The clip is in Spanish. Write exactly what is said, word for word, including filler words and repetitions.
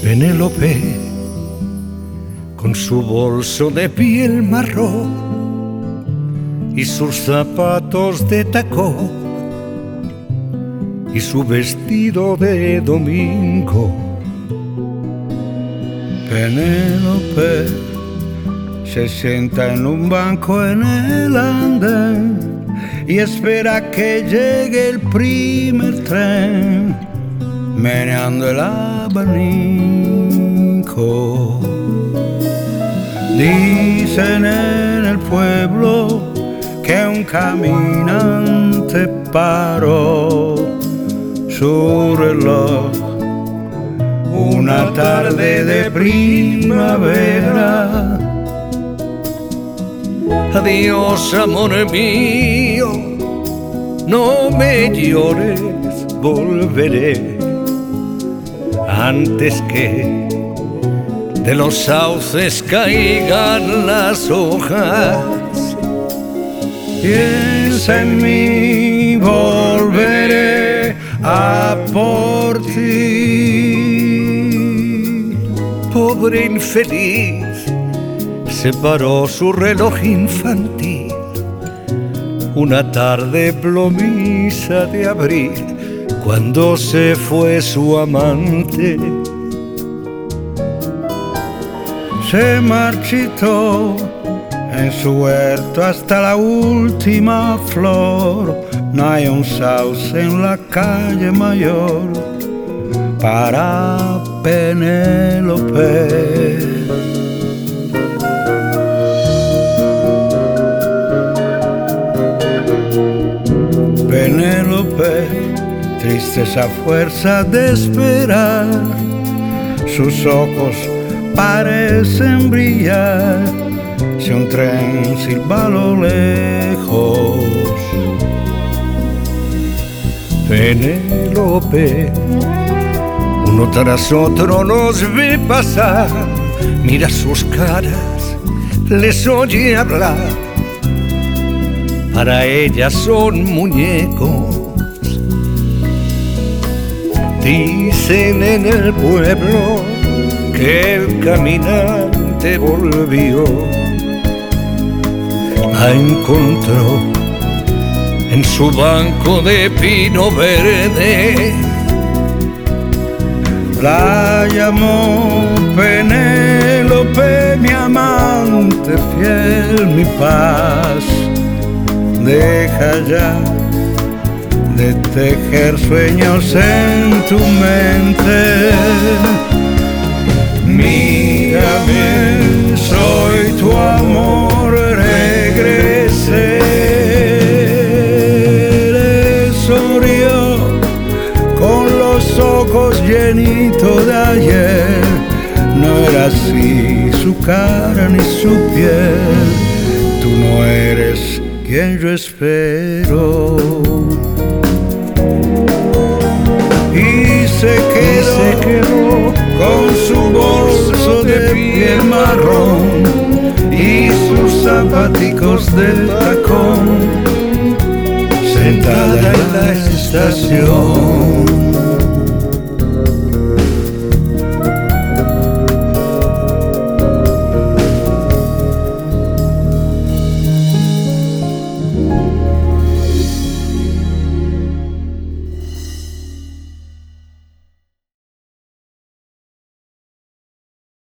Penélope, con su bolso de piel marrón y sus zapatos de tacón y su vestido de domingo. Penélope se sienta en un banco en el andén y espera que llegue el primer tren, meneando el abanico. Dicen en el pueblo que un caminante paró su reloj una tarde de primavera. Adiós, amor mío, no me llores, volveré antes que de los sauces caigan las hojas. Piensa en mí, volveré a por ti. Pobre infeliz, separó su reloj infantil una tarde plomiza de abril, cuando se fue su amante. Se marchitó en su huerto hasta la última flor. No hay un sauce en la calle mayor para Penélope. Penélope, triste esa fuerza de esperar, sus ojos parecen brillar si un tren silba a lo lejos. Penélope, uno tras otro los ve pasar, mira sus caras, les oye hablar. Para ella son muñecos. Dicen en el pueblo que el caminante volvió, la encontró en su banco de pino verde. La llamó Penélope, mi amante fiel, mi paz. Deja ya de tejer sueños en tu mente. Mírame, soy tu amor, regresé. Le sonrió con los ojos llenitos de ayer. No era así su cara ni su piel. Tú no eres quien yo espero. Y se quedó, se quedó con su bolso de piel marrón y sus zapaticos de tacón, sentada en la estación.